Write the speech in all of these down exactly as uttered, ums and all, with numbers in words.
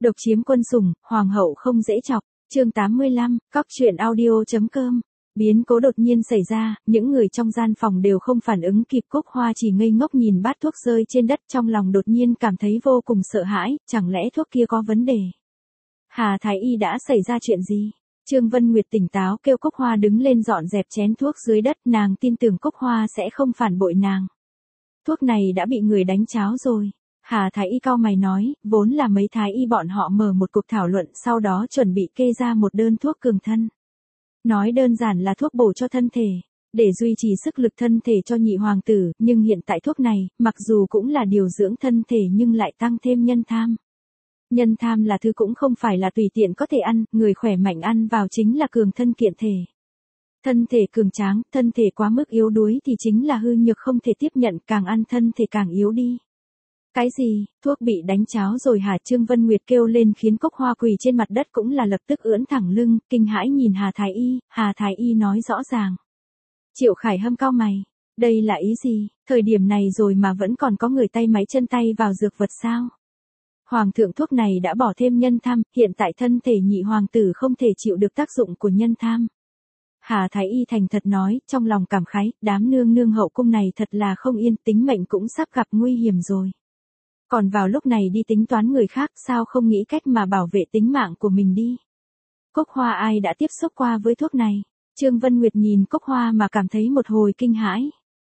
Độc chiếm quân sủng, hoàng hậu không dễ chọc. Chương tám mươi lăm, cóc truyện audio.com. Biến cố đột nhiên xảy ra, những người trong gian phòng đều không phản ứng kịp. Cúc Hoa chỉ ngây ngốc nhìn bát thuốc rơi trên đất, trong lòng đột nhiên cảm thấy vô cùng sợ hãi, chẳng lẽ thuốc kia có vấn đề? Hà Thái Y đã xảy ra chuyện gì? Trương Vân Nguyệt tỉnh táo kêu Cúc Hoa đứng lên dọn dẹp chén thuốc dưới đất, nàng tin tưởng Cúc Hoa sẽ không phản bội nàng. Thuốc này đã bị người đánh cháo rồi. Hà Thái Y cau mày nói, vốn là mấy Thái Y bọn họ mở một cuộc thảo luận, sau đó chuẩn bị kê ra một đơn thuốc cường thân. Nói đơn giản là thuốc bổ cho thân thể, để duy trì sức lực thân thể cho nhị hoàng tử, nhưng hiện tại thuốc này, mặc dù cũng là điều dưỡng thân thể nhưng lại tăng thêm nhân tham. Nhân tham là thứ cũng không phải là tùy tiện có thể ăn, người khỏe mạnh ăn vào chính là cường thân kiện thể. Thân thể cường tráng, thân thể quá mức yếu đuối thì chính là hư nhược không thể tiếp nhận, càng ăn thân thể càng yếu đi. Cái gì, thuốc bị đánh cháo rồi hả? Trương Vân Nguyệt kêu lên khiến Cúc Hoa quỳ trên mặt đất cũng là lập tức ưỡn thẳng lưng, kinh hãi nhìn Hà Thái Y. Hà Thái Y nói rõ ràng. Triệu Khải Hâm cau mày, đây là ý gì, thời điểm này rồi mà vẫn còn có người tay máy chân tay vào dược vật sao? Hoàng thượng, thuốc này đã bỏ thêm nhân tham, hiện tại thân thể nhị hoàng tử không thể chịu được tác dụng của nhân tham. Hà Thái Y thành thật nói, trong lòng cảm khái, đám nương nương hậu cung này thật là không yên, tính mệnh cũng sắp gặp nguy hiểm rồi. Còn vào lúc này đi tính toán người khác, sao không nghĩ cách mà bảo vệ tính mạng của mình đi. Cúc Hoa, ai đã tiếp xúc qua với thuốc này? Trương Vân Nguyệt nhìn Cúc Hoa mà cảm thấy một hồi kinh hãi.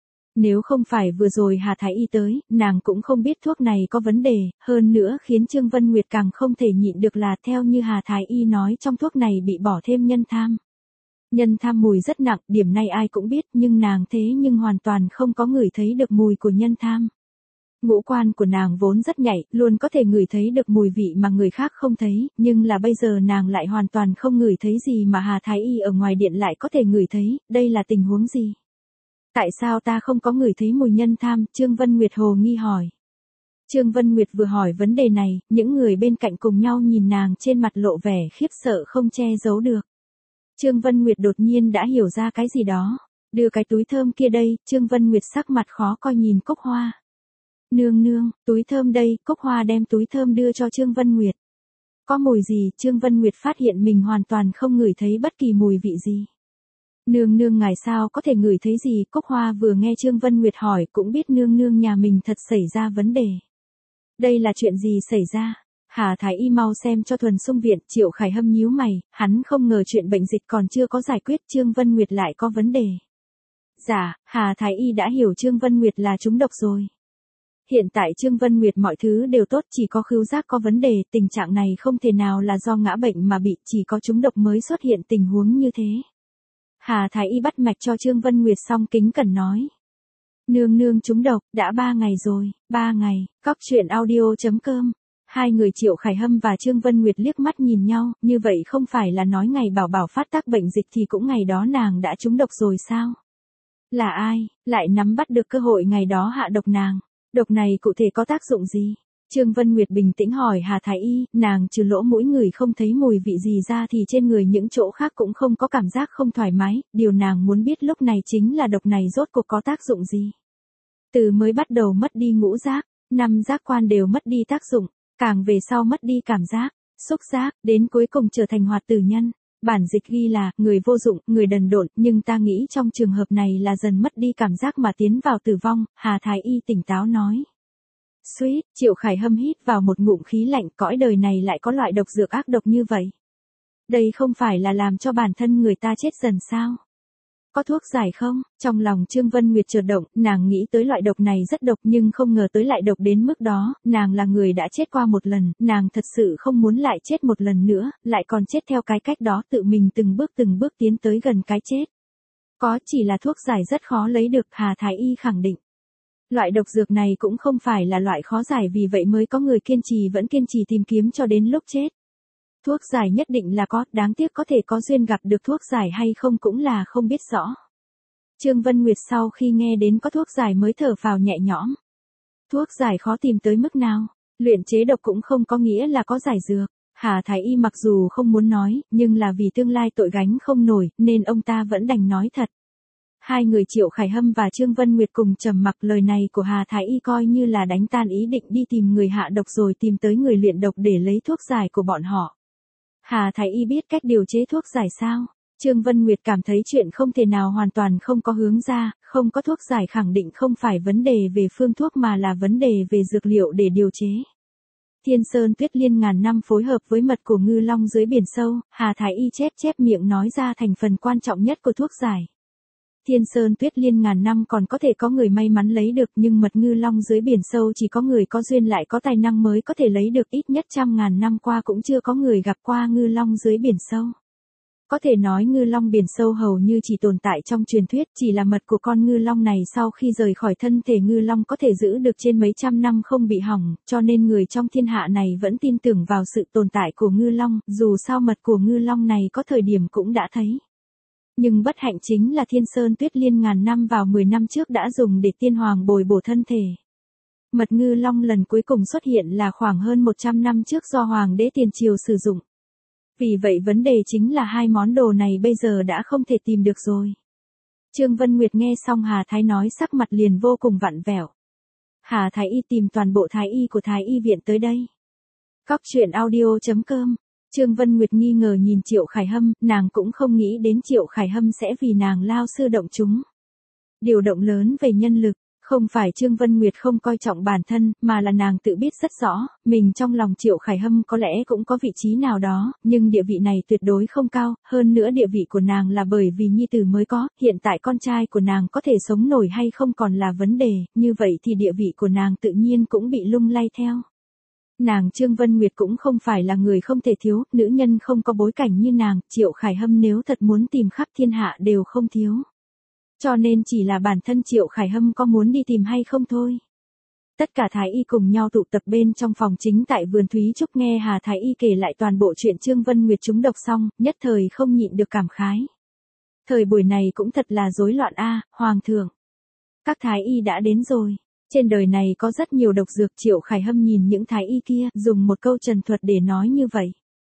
Nếu không phải vừa rồi Hà Thái Y tới, nàng cũng không biết thuốc này có vấn đề, hơn nữa khiến Trương Vân Nguyệt càng không thể nhịn được là theo như Hà Thái Y nói trong thuốc này bị bỏ thêm nhân tham. Nhân tham mùi rất nặng, điểm này ai cũng biết, nhưng nàng thế nhưng hoàn toàn không có ngửi thấy được mùi của nhân tham. Ngũ quan của nàng vốn rất nhạy, luôn có thể ngửi thấy được mùi vị mà người khác không thấy, nhưng là bây giờ nàng lại hoàn toàn không ngửi thấy gì mà Hà Thái Y ở ngoài điện lại có thể ngửi thấy, đây là tình huống gì? Tại sao ta không có ngửi thấy mùi nhân tham? Trương Vân Nguyệt hồ nghi hỏi. Trương Vân Nguyệt vừa hỏi vấn đề này, những người bên cạnh cùng nhau nhìn nàng trên mặt lộ vẻ khiếp sợ không che giấu được. Trương Vân Nguyệt đột nhiên đã hiểu ra cái gì đó. Đưa cái túi thơm kia đây. Trương Vân Nguyệt sắc mặt khó coi nhìn Cúc Hoa. Nương nương, túi thơm đây. Cúc Hoa đem túi thơm đưa cho Trương Vân Nguyệt. Có mùi gì? Trương Vân Nguyệt phát hiện mình hoàn toàn không ngửi thấy bất kỳ mùi vị gì. Nương nương ngài sao có thể ngửi thấy gì? Cúc Hoa vừa nghe Trương Vân Nguyệt hỏi cũng biết nương nương nhà mình thật xảy ra vấn đề. Đây là chuyện gì xảy ra? Hà Thái Y mau xem cho Thuần Sung viện. Triệu Khải Hâm nhíu mày, hắn không ngờ chuyện bệnh dịch còn chưa có giải quyết, Trương Vân Nguyệt lại có vấn đề. Dạ, Hà Thái Y đã hiểu Trương Vân Nguyệt là trúng độc rồi. Hiện tại Trương Vân Nguyệt mọi thứ đều tốt, chỉ có khứu giác có vấn đề, tình trạng này không thể nào là do ngã bệnh mà bị, chỉ có trúng độc mới xuất hiện tình huống như thế. Hà Thái Y bắt mạch cho Trương Vân Nguyệt xong kính cẩn nói. Nương nương trúng độc, đã ba ngày rồi, ba ngày, cóc truyện audio.com. Hai người Triệu Khải Hâm và Trương Vân Nguyệt liếc mắt nhìn nhau, như vậy không phải là nói ngày Bảo Bảo phát tác bệnh dịch thì cũng ngày đó nàng đã trúng độc rồi sao? Là ai, lại nắm bắt được cơ hội ngày đó hạ độc nàng? Độc này cụ thể có tác dụng gì? Trương Vân Nguyệt bình tĩnh hỏi Hà Thái Y, nàng trừ lỗ mũi người không thấy mùi vị gì ra thì trên người những chỗ khác cũng không có cảm giác không thoải mái, điều nàng muốn biết lúc này chính là độc này rốt cuộc có tác dụng gì? Từ mới bắt đầu mất đi ngũ giác, năm giác quan đều mất đi tác dụng, càng về sau mất đi cảm giác, xúc giác, đến cuối cùng trở thành hoạt tử nhân. Bản dịch ghi là, người vô dụng, người đần độn, nhưng ta nghĩ trong trường hợp này là dần mất đi cảm giác mà tiến vào tử vong, Hà Thái Y tỉnh táo nói. Suýt, Triệu Khải Hâm hít vào một ngụm khí lạnh, cõi đời này lại có loại độc dược ác độc như vậy. Đây không phải là làm cho bản thân người ta chết dần sao? Có thuốc giải không? Trong lòng Trương Vân Nguyệt chợt động, nàng nghĩ tới loại độc này rất độc nhưng không ngờ tới lại độc đến mức đó, nàng là người đã chết qua một lần, nàng thật sự không muốn lại chết một lần nữa, lại còn chết theo cái cách đó tự mình từng bước từng bước tiến tới gần cái chết. Có chỉ là thuốc giải rất khó lấy được, Hà Thái Y khẳng định. Loại độc dược này cũng không phải là loại khó giải vì vậy mới có người kiên trì vẫn kiên trì tìm kiếm cho đến lúc chết. Thuốc giải nhất định là có, đáng tiếc có thể có duyên gặp được thuốc giải hay không cũng là không biết rõ. Trương Vân Nguyệt sau khi nghe đến có thuốc giải mới thở phào nhẹ nhõm. Thuốc giải khó tìm tới mức nào, luyện chế độc cũng không có nghĩa là có giải dược. Hà Thái Y mặc dù không muốn nói, nhưng là vì tương lai tội gánh không nổi, nên ông ta vẫn đành nói thật. Hai người Triệu Khải Hâm và Trương Vân Nguyệt cùng trầm mặc, lời này của Hà Thái Y coi như là đánh tan ý định đi tìm người hạ độc rồi tìm tới người luyện độc để lấy thuốc giải của bọn họ. Hà Thái Y biết cách điều chế thuốc giải sao? Trương Vân Nguyệt cảm thấy chuyện không thể nào hoàn toàn không có hướng ra, không có thuốc giải khẳng định không phải vấn đề về phương thuốc mà là vấn đề về dược liệu để điều chế. Thiên Sơn Tuyết Liên ngàn năm phối hợp với mật của ngư long dưới biển sâu, Hà Thái Y chép chép miệng nói ra thành phần quan trọng nhất của thuốc giải. Thiên Sơn Tuyết Liên ngàn năm còn có thể có người may mắn lấy được, nhưng mật ngư long dưới biển sâu chỉ có người có duyên lại có tài năng mới có thể lấy được, ít nhất trăm ngàn năm qua cũng chưa có người gặp qua ngư long dưới biển sâu. Có thể nói ngư long biển sâu hầu như chỉ tồn tại trong truyền thuyết, chỉ là mật của con ngư long này sau khi rời khỏi thân thể ngư long có thể giữ được trên mấy trăm năm không bị hỏng, cho nên người trong thiên hạ này vẫn tin tưởng vào sự tồn tại của ngư long, dù sao mật của ngư long này có thời điểm cũng đã thấy. Nhưng bất hạnh chính là Thiên Sơn Tuyết Liên ngàn năm vào mười năm trước đã dùng để tiên hoàng bồi bổ thân thể. Mật ngư long lần cuối cùng xuất hiện là khoảng hơn một trăm năm trước do Hoàng đế Tiền Triều sử dụng. Vì vậy vấn đề chính là hai món đồ này bây giờ đã không thể tìm được rồi. Trương Vân Nguyệt nghe xong Hà Thái nói sắc mặt liền vô cùng vặn vẹo. Hà Thái Y tìm toàn bộ Thái Y của Thái Y viện tới đây. Cóc truyện audio chấm com. Trương Vân Nguyệt nghi ngờ nhìn Triệu Khải Hâm, nàng cũng không nghĩ đến Triệu Khải Hâm sẽ vì nàng lao sư động chúng. Điều động lớn về nhân lực, không phải Trương Vân Nguyệt không coi trọng bản thân, mà là nàng tự biết rất rõ, mình trong lòng Triệu Khải Hâm có lẽ cũng có vị trí nào đó, nhưng địa vị này tuyệt đối không cao, hơn nữa địa vị của nàng là bởi vì nhi tử mới có, hiện tại con trai của nàng có thể sống nổi hay không còn là vấn đề, như vậy thì địa vị của nàng tự nhiên cũng bị lung lay theo. Nàng Trương Vân Nguyệt cũng không phải là người không thể thiếu, nữ nhân không có bối cảnh như nàng, Triệu Khải Hâm nếu thật muốn tìm khắp thiên hạ đều không thiếu. Cho nên chỉ là bản thân Triệu Khải Hâm có muốn đi tìm hay không thôi. Tất cả Thái Y cùng nhau tụ tập bên trong phòng chính tại vườn Thúy Trúc nghe Hà Thái Y kể lại toàn bộ chuyện Trương Vân Nguyệt trúng độc xong, nhất thời không nhịn được cảm khái. Thời buổi này cũng thật là rối loạn a, Hoàng thượng. Các Thái Y đã đến rồi. Trên đời này có rất nhiều độc dược, Triệu Khải Hâm nhìn những Thái Y kia, dùng một câu trần thuật để nói như vậy.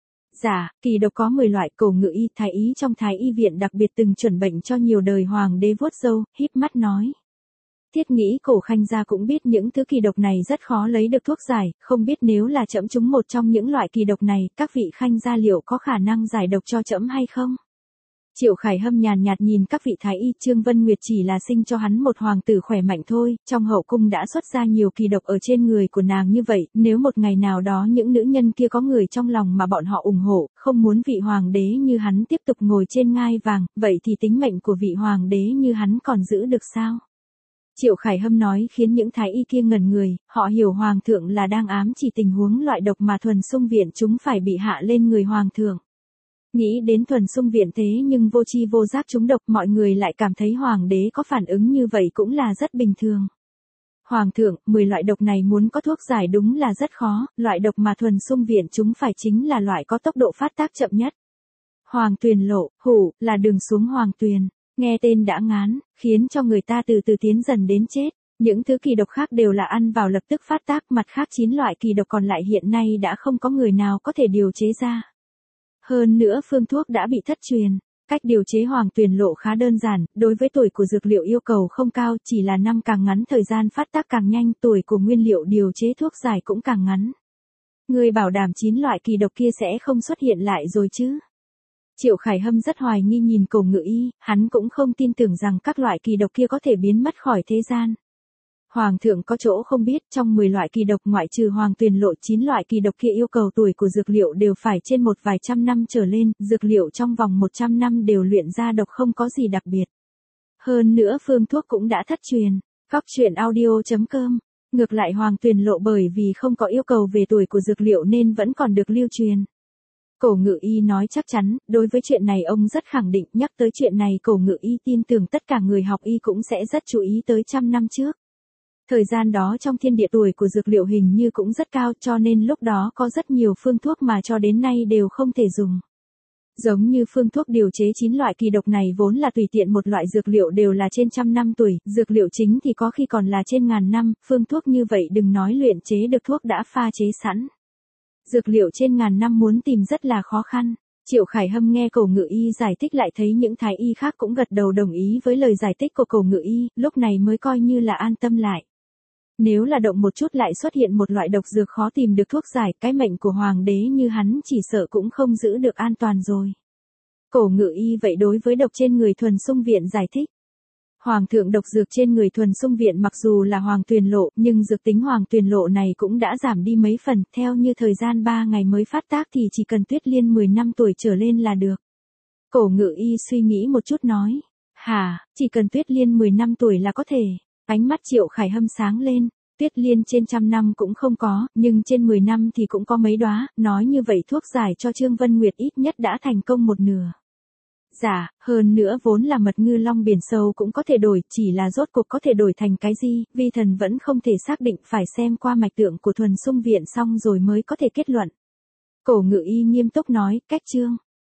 Dạ, kỳ độc có mười loại, Cổ Ngự Y, Thái Y trong Thái Y viện đặc biệt từng chuẩn bệnh cho nhiều đời hoàng đế vuốt râu, híp mắt nói. Thiết nghĩ Cổ Khanh gia cũng biết những thứ kỳ độc này rất khó lấy được thuốc giải, không biết nếu là trẫm trúng một trong những loại kỳ độc này, các vị Khanh gia liệu có khả năng giải độc cho trẫm hay không? Triệu Khải Hâm nhàn nhạt nhìn các vị Thái Y, Trương Vân Nguyệt chỉ là sinh cho hắn một hoàng tử khỏe mạnh thôi, trong hậu cung đã xuất ra nhiều kỳ độc ở trên người của nàng như vậy, nếu một ngày nào đó những nữ nhân kia có người trong lòng mà bọn họ ủng hộ, không muốn vị hoàng đế như hắn tiếp tục ngồi trên ngai vàng, vậy thì tính mệnh của vị hoàng đế như hắn còn giữ được sao? Triệu Khải Hâm nói khiến những Thái Y kia ngẩn người, họ hiểu hoàng thượng là đang ám chỉ tình huống loại độc mà Thuần Xung viện chúng phải bị hạ lên người hoàng thượng. Nghĩ đến Thuần Xung viện thế nhưng vô tri vô giác trúng độc, mọi người lại cảm thấy hoàng đế có phản ứng như vậy cũng là rất bình thường. Hoàng thượng, mười loại độc này muốn có thuốc giải đúng là rất khó, loại độc mà Thuần Xung viện chúng phải chính là loại có tốc độ phát tác chậm nhất. Hoàng Tuyền lộ, hủ, là đường xuống Hoàng Tuyền, nghe tên đã ngán, khiến cho người ta từ từ tiến dần đến chết. Những thứ kỳ độc khác đều là ăn vào lập tức phát tác, mặt khác chín loại kỳ độc còn lại hiện nay đã không có người nào có thể điều chế ra. Hơn nữa phương thuốc đã bị thất truyền. Cách điều chế Hoàng Tuyền lộ khá đơn giản, đối với tuổi của dược liệu yêu cầu không cao, chỉ là năm càng ngắn thời gian phát tác càng nhanh, tuổi của nguyên liệu điều chế thuốc giải cũng càng ngắn. Người bảo đảm chín loại kỳ độc kia sẽ không xuất hiện lại rồi chứ? Triệu Khải Hâm rất hoài nghi nhìn Cổ Ngự Y, hắn cũng không tin tưởng rằng các loại kỳ độc kia có thể biến mất khỏi thế gian. Hoàng thượng có chỗ không biết, trong mười loại kỳ độc ngoại trừ Hoàng Tuyền lộ, chín loại kỳ độc kia yêu cầu tuổi của dược liệu đều phải trên một vài trăm năm trở lên, dược liệu trong vòng một trăm năm đều luyện ra độc không có gì đặc biệt. Hơn nữa phương thuốc cũng đã thất truyền. Cóc truyện audio chấm com. Ngược lại Hoàng Tuyền lộ bởi vì không có yêu cầu về tuổi của dược liệu nên vẫn còn được lưu truyền. Cổ Ngự Y nói chắc chắn, đối với chuyện này ông rất khẳng định, nhắc tới chuyện này Cổ Ngự Y tin tưởng tất cả người học y cũng sẽ rất chú ý tới trăm năm trước. Thời gian đó trong thiên địa tuổi của dược liệu hình như cũng rất cao, cho nên lúc đó có rất nhiều phương thuốc mà cho đến nay đều không thể dùng. Giống như phương thuốc điều chế chín loại kỳ độc này vốn là tùy tiện một loại dược liệu đều là trên trăm năm tuổi, dược liệu chính thì có khi còn là trên ngàn năm, phương thuốc như vậy đừng nói luyện chế được thuốc đã pha chế sẵn. Dược liệu trên ngàn năm muốn tìm rất là khó khăn. Triệu Khải Hâm nghe Cổ Ngự Y giải thích lại thấy những thái y khác cũng gật đầu đồng ý với lời giải thích của Cổ Ngự Y, lúc này mới coi như là an tâm lại. Nếu là động một chút lại xuất hiện một loại độc dược khó tìm được thuốc giải, cái mệnh của hoàng đế như hắn chỉ sợ cũng không giữ được an toàn rồi. Cổ Ngự Y vậy đối với độc trên người Thuần Sung Viện giải thích. Hoàng thượng độc dược trên người Thuần Sung Viện mặc dù là hoàng tuyền lộ, nhưng dược tính hoàng tuyền lộ này cũng đã giảm đi mấy phần, theo như thời gian ba ngày mới phát tác thì chỉ cần Tuyết Liên mười năm tuổi trở lên là được. Cổ Ngự Y suy nghĩ một chút nói, hả, chỉ cần Tuyết Liên mười năm tuổi là có thể. Ánh mắt Triệu Khải Hâm sáng lên, Tuyết Liên trên trăm năm cũng không có, nhưng trên mười năm thì cũng có mấy đóa, nói như vậy thuốc giải cho Trương Vân Nguyệt ít nhất đã thành công một nửa. Dạ, hơn nữa vốn là mật ngư long biển sâu cũng có thể đổi, chỉ là rốt cuộc có thể đổi thành cái gì, vi thần vẫn không thể xác định, phải xem qua mạch tượng của Thuần Sung Viện xong rồi mới có thể kết luận. Cổ Ngự Y nghiêm túc nói, cách chương.